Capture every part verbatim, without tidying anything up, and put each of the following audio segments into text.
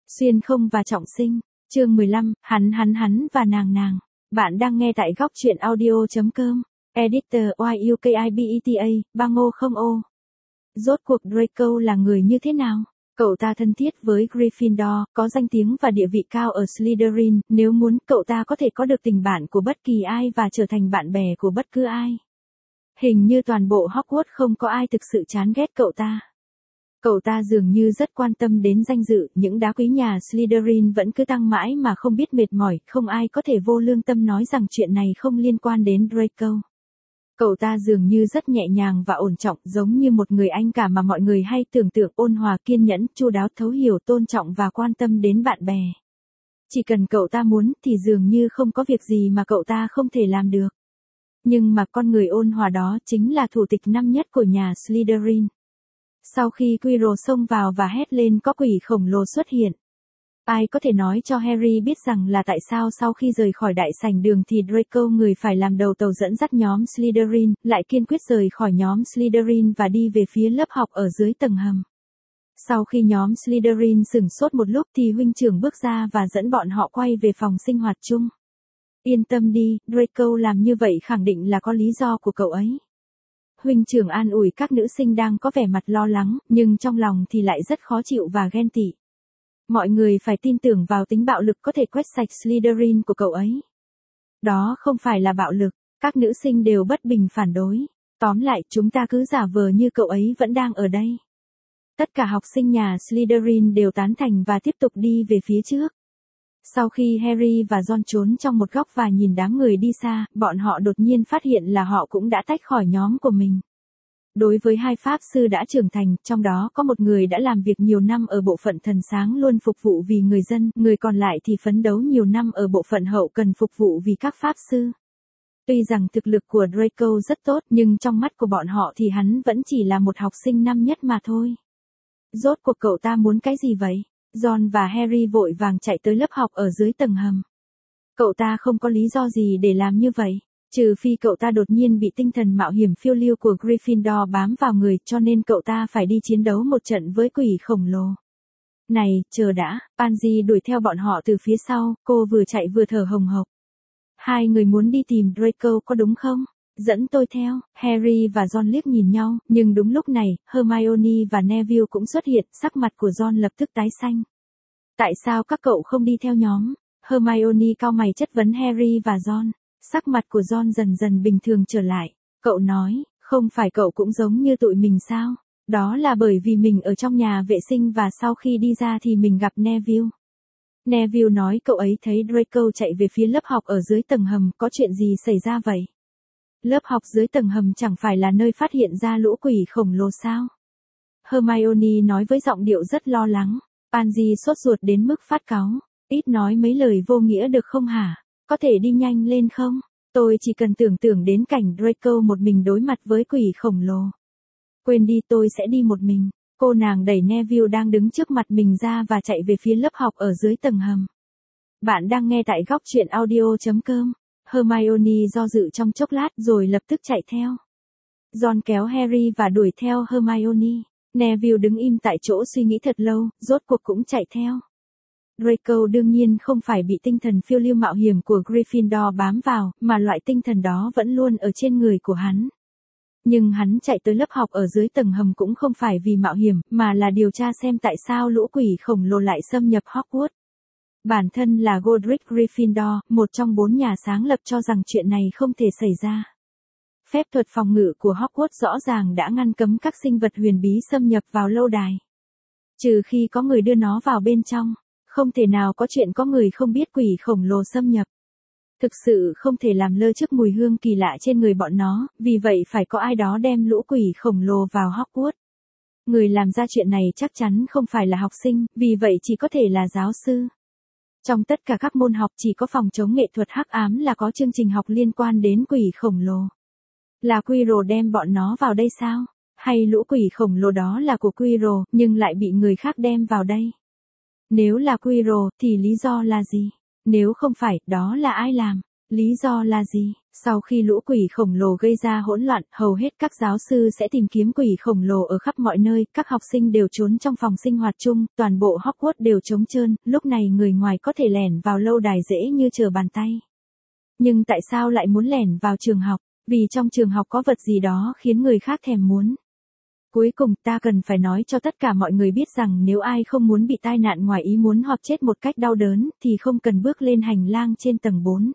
Xuyên không và trọng sinh. Chương mười lăm, hắn hắn hắn và nàng nàng. Bạn đang nghe tại góc truyện audio.com. Editor Y U K I B E T A, bang ô không ô. Rốt cuộc Draco là người như thế nào? Cậu ta thân thiết với Gryffindor, có danh tiếng và địa vị cao ở Slytherin, nếu muốn cậu ta có thể có được tình bạn của bất kỳ ai và trở thành bạn bè của bất cứ ai. Hình như toàn bộ Hogwarts không có ai thực sự chán ghét cậu ta. Cậu ta dường như rất quan tâm đến danh dự, những đá quý nhà Slytherin vẫn cứ tăng mãi mà không biết mệt mỏi, không ai có thể vô lương tâm nói rằng chuyện này không liên quan đến Draco. Cậu ta dường như rất nhẹ nhàng và ổn trọng, giống như một người anh cả mà mọi người hay tưởng tượng, ôn hòa, kiên nhẫn, chu đáo, thấu hiểu, tôn trọng và quan tâm đến bạn bè. Chỉ cần cậu ta muốn thì dường như không có việc gì mà cậu ta không thể làm được. Nhưng mà con người ôn hòa đó chính là thủ tịch năm nhất của nhà Slytherin. Sau khi Quirrell xông vào và hét lên có quỷ khổng lồ xuất hiện. Ai có thể nói cho Harry biết rằng là tại sao sau khi rời khỏi đại sảnh đường thì Draco, người phải làm đầu tàu dẫn dắt nhóm Slytherin, lại kiên quyết rời khỏi nhóm Slytherin và đi về phía lớp học ở dưới tầng hầm. Sau khi nhóm Slytherin sửng sốt một lúc thì huynh trưởng bước ra và dẫn bọn họ quay về phòng sinh hoạt chung. Yên tâm đi, Draco làm như vậy khẳng định là có lý do của cậu ấy. Huynh trưởng an ủi các nữ sinh đang có vẻ mặt lo lắng, nhưng trong lòng thì lại rất khó chịu và ghen tị. Mọi người phải tin tưởng vào tính bạo lực có thể quét sạch Slytherin của cậu ấy. Đó không phải là bạo lực, các nữ sinh đều bất bình phản đối. Tóm lại, chúng ta cứ giả vờ như cậu ấy vẫn đang ở đây. Tất cả học sinh nhà Slytherin đều tán thành và tiếp tục đi về phía trước. Sau khi Harry và Ron trốn trong một góc và nhìn đám người đi xa, bọn họ đột nhiên phát hiện là họ cũng đã tách khỏi nhóm của mình. Đối với hai pháp sư đã trưởng thành, trong đó có một người đã làm việc nhiều năm ở bộ phận thần sáng luôn phục vụ vì người dân, người còn lại thì phấn đấu nhiều năm ở bộ phận hậu cần phục vụ vì các pháp sư. Tuy rằng thực lực của Draco rất tốt, nhưng trong mắt của bọn họ thì hắn vẫn chỉ là một học sinh năm nhất mà thôi. Rốt cuộc cậu ta muốn cái gì vậy? Ron và Harry vội vàng chạy tới lớp học ở dưới tầng hầm. Cậu ta không có lý do gì để làm như vậy, trừ phi cậu ta đột nhiên bị tinh thần mạo hiểm phiêu lưu của Gryffindor bám vào người, cho nên cậu ta phải đi chiến đấu một trận với quỷ khổng lồ. Này, chờ đã, Pansy đuổi theo bọn họ từ phía sau, cô vừa chạy vừa thở hồng hộc. Hai người muốn đi tìm Draco có đúng không? Dẫn tôi theo. Harry và Ron liếc nhìn nhau, nhưng đúng lúc này, Hermione và Neville cũng xuất hiện, sắc mặt của Ron lập tức tái xanh. Tại sao các cậu không đi theo nhóm? Hermione cau mày chất vấn Harry và Ron. Sắc mặt của Ron dần dần bình thường trở lại. Cậu nói, không phải cậu cũng giống như tụi mình sao? Đó là bởi vì mình ở trong nhà vệ sinh và sau khi đi ra thì mình gặp Neville. Neville nói cậu ấy thấy Draco chạy về phía lớp học ở dưới tầng hầm, có chuyện gì xảy ra vậy? Lớp học dưới tầng hầm chẳng phải là nơi phát hiện ra lũ quỷ khổng lồ sao? Hermione nói với giọng điệu rất lo lắng. Pansy sốt ruột đến mức phát cáu. Ít nói mấy lời vô nghĩa được không hả? Có thể đi nhanh lên không? Tôi chỉ cần tưởng tượng đến cảnh Draco một mình đối mặt với quỷ khổng lồ. Quên đi, tôi sẽ đi một mình. Cô nàng đẩy Neville đang đứng trước mặt mình ra và chạy về phía lớp học ở dưới tầng hầm. Bạn đang nghe tại góc truyện audio.com. Hermione do dự trong chốc lát rồi lập tức chạy theo. Ron kéo Harry và đuổi theo Hermione. Neville đứng im tại chỗ suy nghĩ thật lâu, rốt cuộc cũng chạy theo. Draco đương nhiên không phải bị tinh thần phiêu lưu mạo hiểm của Gryffindor bám vào, mà loại tinh thần đó vẫn luôn ở trên người của hắn. Nhưng hắn chạy tới lớp học ở dưới tầng hầm cũng không phải vì mạo hiểm, mà là điều tra xem tại sao lũ quỷ khổng lồ lại xâm nhập Hogwarts. Bản thân là Godric Gryffindor, một trong bốn nhà sáng lập, cho rằng chuyện này không thể xảy ra. Phép thuật phòng ngự của Hogwarts rõ ràng đã ngăn cấm các sinh vật huyền bí xâm nhập vào lâu đài. Trừ khi có người đưa nó vào bên trong, không thể nào có chuyện có người không biết quỷ khổng lồ xâm nhập. Thực sự không thể làm lơ trước mùi hương kỳ lạ trên người bọn nó, vì vậy phải có ai đó đem lũ quỷ khổng lồ vào Hogwarts. Người làm ra chuyện này chắc chắn không phải là học sinh, vì vậy chỉ có thể là giáo sư. Trong tất cả các môn học chỉ có phòng chống nghệ thuật hắc ám là có chương trình học liên quan đến quỷ khổng lồ. Là Quirrell đem bọn nó vào đây sao? Hay lũ quỷ khổng lồ đó là của Quirrell, nhưng lại bị người khác đem vào đây? Nếu là Quirrell, thì lý do là gì? Nếu không phải, đó là ai làm? Lý do là gì? Sau khi lũ quỷ khổng lồ gây ra hỗn loạn, hầu hết các giáo sư sẽ tìm kiếm quỷ khổng lồ ở khắp mọi nơi, các học sinh đều trốn trong phòng sinh hoạt chung, toàn bộ Hogwarts đều trống trơn, lúc này người ngoài có thể lẻn vào lâu đài dễ như trở bàn tay. Nhưng tại sao lại muốn lẻn vào trường học? Vì trong trường học có vật gì đó khiến người khác thèm muốn. Cuối cùng ta cần phải nói cho tất cả mọi người biết rằng nếu ai không muốn bị tai nạn ngoài ý muốn hoặc chết một cách đau đớn, thì không cần bước lên hành lang trên tầng bốn.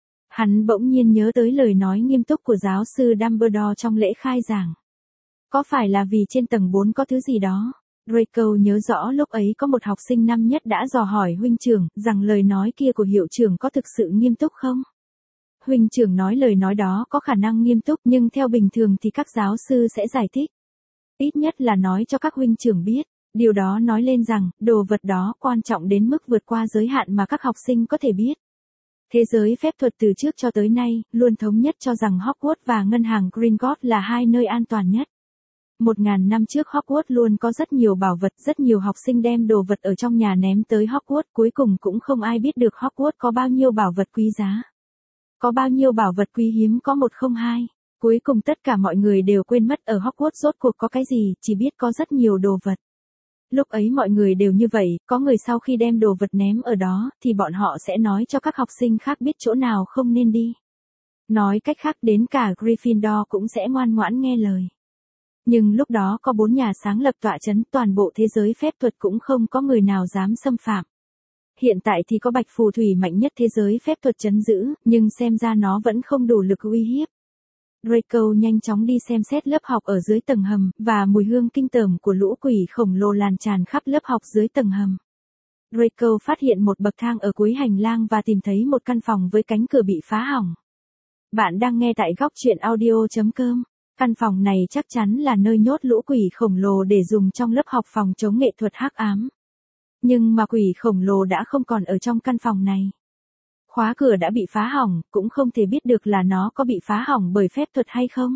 Hắn bỗng nhiên nhớ tới lời nói nghiêm túc của giáo sư Dumbledore trong lễ khai giảng. Có phải là vì trên tầng bốn có thứ gì đó? Draco nhớ rõ lúc ấy có một học sinh năm nhất đã dò hỏi huynh trưởng rằng lời nói kia của hiệu trưởng có thực sự nghiêm túc không? Huynh trưởng nói lời nói đó có khả năng nghiêm túc nhưng theo bình thường thì các giáo sư sẽ giải thích. Ít nhất là nói cho các huynh trưởng biết. Điều đó nói lên rằng, đồ vật đó quan trọng đến mức vượt qua giới hạn mà các học sinh có thể biết. Thế giới phép thuật từ trước cho tới nay, luôn thống nhất cho rằng Hogwarts và ngân hàng Gringotts là hai nơi an toàn nhất. Một ngàn năm trước Hogwarts luôn có rất nhiều bảo vật, rất nhiều học sinh đem đồ vật ở trong nhà ném tới Hogwarts, cuối cùng cũng không ai biết được Hogwarts có bao nhiêu bảo vật quý giá. Có bao nhiêu bảo vật quý hiếm có một không hai. Cuối cùng tất cả mọi người đều quên mất ở Hogwarts rốt cuộc có cái gì, chỉ biết có rất nhiều đồ vật. Lúc ấy mọi người đều như vậy, có người sau khi đem đồ vật ném ở đó, thì bọn họ sẽ nói cho các học sinh khác biết chỗ nào không nên đi. Nói cách khác đến cả Gryffindor cũng sẽ ngoan ngoãn nghe lời. Nhưng lúc đó có bốn nhà sáng lập tọa chấn, toàn bộ thế giới phép thuật cũng không có người nào dám xâm phạm. Hiện tại thì có bạch phù thủy mạnh nhất thế giới phép thuật trấn giữ, nhưng xem ra nó vẫn không đủ lực uy hiếp. Draco nhanh chóng đi xem xét lớp học ở dưới tầng hầm, và mùi hương kinh tởm của lũ quỷ khổng lồ lan tràn khắp lớp học dưới tầng hầm. Draco phát hiện một bậc thang ở cuối hành lang và tìm thấy một căn phòng với cánh cửa bị phá hỏng. Bạn đang nghe tại góc truyện audio chấm com. Căn phòng này chắc chắn là nơi nhốt lũ quỷ khổng lồ để dùng trong lớp học phòng chống nghệ thuật hắc ám. Nhưng mà quỷ khổng lồ đã không còn ở trong căn phòng này. Khóa cửa đã bị phá hỏng, cũng không thể biết được là nó có bị phá hỏng bởi phép thuật hay không.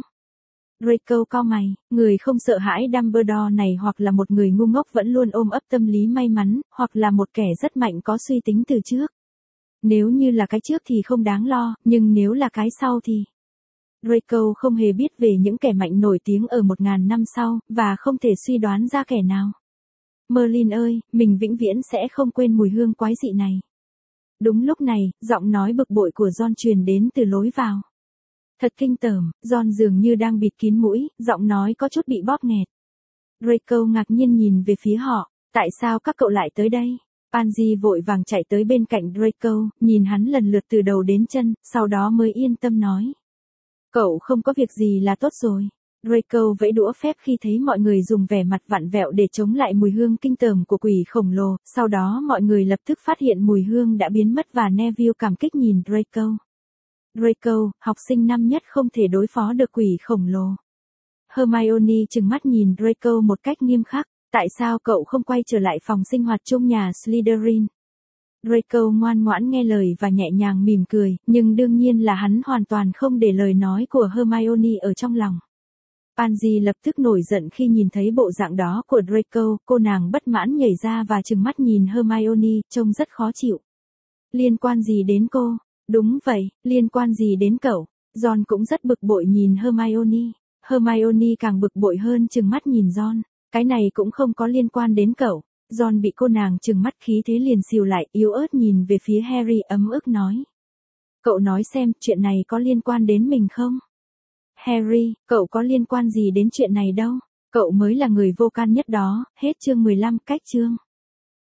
Draco cau mày, người không sợ hãi Dumbledore này hoặc là một người ngu ngốc vẫn luôn ôm ấp tâm lý may mắn, hoặc là một kẻ rất mạnh có suy tính từ trước. Nếu như là cái trước thì không đáng lo, nhưng nếu là cái sau thì... Draco không hề biết về những kẻ mạnh nổi tiếng ở một ngàn năm sau, và không thể suy đoán ra kẻ nào. Merlin ơi, mình vĩnh viễn sẽ không quên mùi hương quái dị này. Đúng lúc này, giọng nói bực bội của Ron truyền đến từ lối vào. Thật kinh tởm, Ron dường như đang bịt kín mũi, giọng nói có chút bị bóp nghẹt. Draco ngạc nhiên nhìn về phía họ, tại sao các cậu lại tới đây? Pansy vội vàng chạy tới bên cạnh Draco, nhìn hắn lần lượt từ đầu đến chân, sau đó mới yên tâm nói. Cậu không có việc gì là tốt rồi. Draco vẫy đũa phép khi thấy mọi người dùng vẻ mặt vặn vẹo để chống lại mùi hương kinh tởm của quỷ khổng lồ, sau đó mọi người lập tức phát hiện mùi hương đã biến mất và Neville cảm kích nhìn Draco. Draco, học sinh năm nhất không thể đối phó được quỷ khổng lồ. Hermione trừng mắt nhìn Draco một cách nghiêm khắc, tại sao cậu không quay trở lại phòng sinh hoạt chung nhà Slytherin? Draco ngoan ngoãn nghe lời và nhẹ nhàng mỉm cười, nhưng đương nhiên là hắn hoàn toàn không để lời nói của Hermione ở trong lòng. Pansy lập tức nổi giận khi nhìn thấy bộ dạng đó của Draco, cô nàng bất mãn nhảy ra và trừng mắt nhìn Hermione, trông rất khó chịu. Liên quan gì đến cô? Đúng vậy, liên quan gì đến cậu? Ron cũng rất bực bội nhìn Hermione. Hermione càng bực bội hơn trừng mắt nhìn Ron. Cái này cũng không có liên quan đến cậu. Ron bị cô nàng trừng mắt khí thế liền xìu lại, yếu ớt nhìn về phía Harry ấm ức nói. Cậu nói xem, chuyện này có liên quan đến mình không? Harry, cậu có liên quan gì đến chuyện này đâu? Cậu mới là người vô can nhất đó, hết chương mười lăm, cách chương.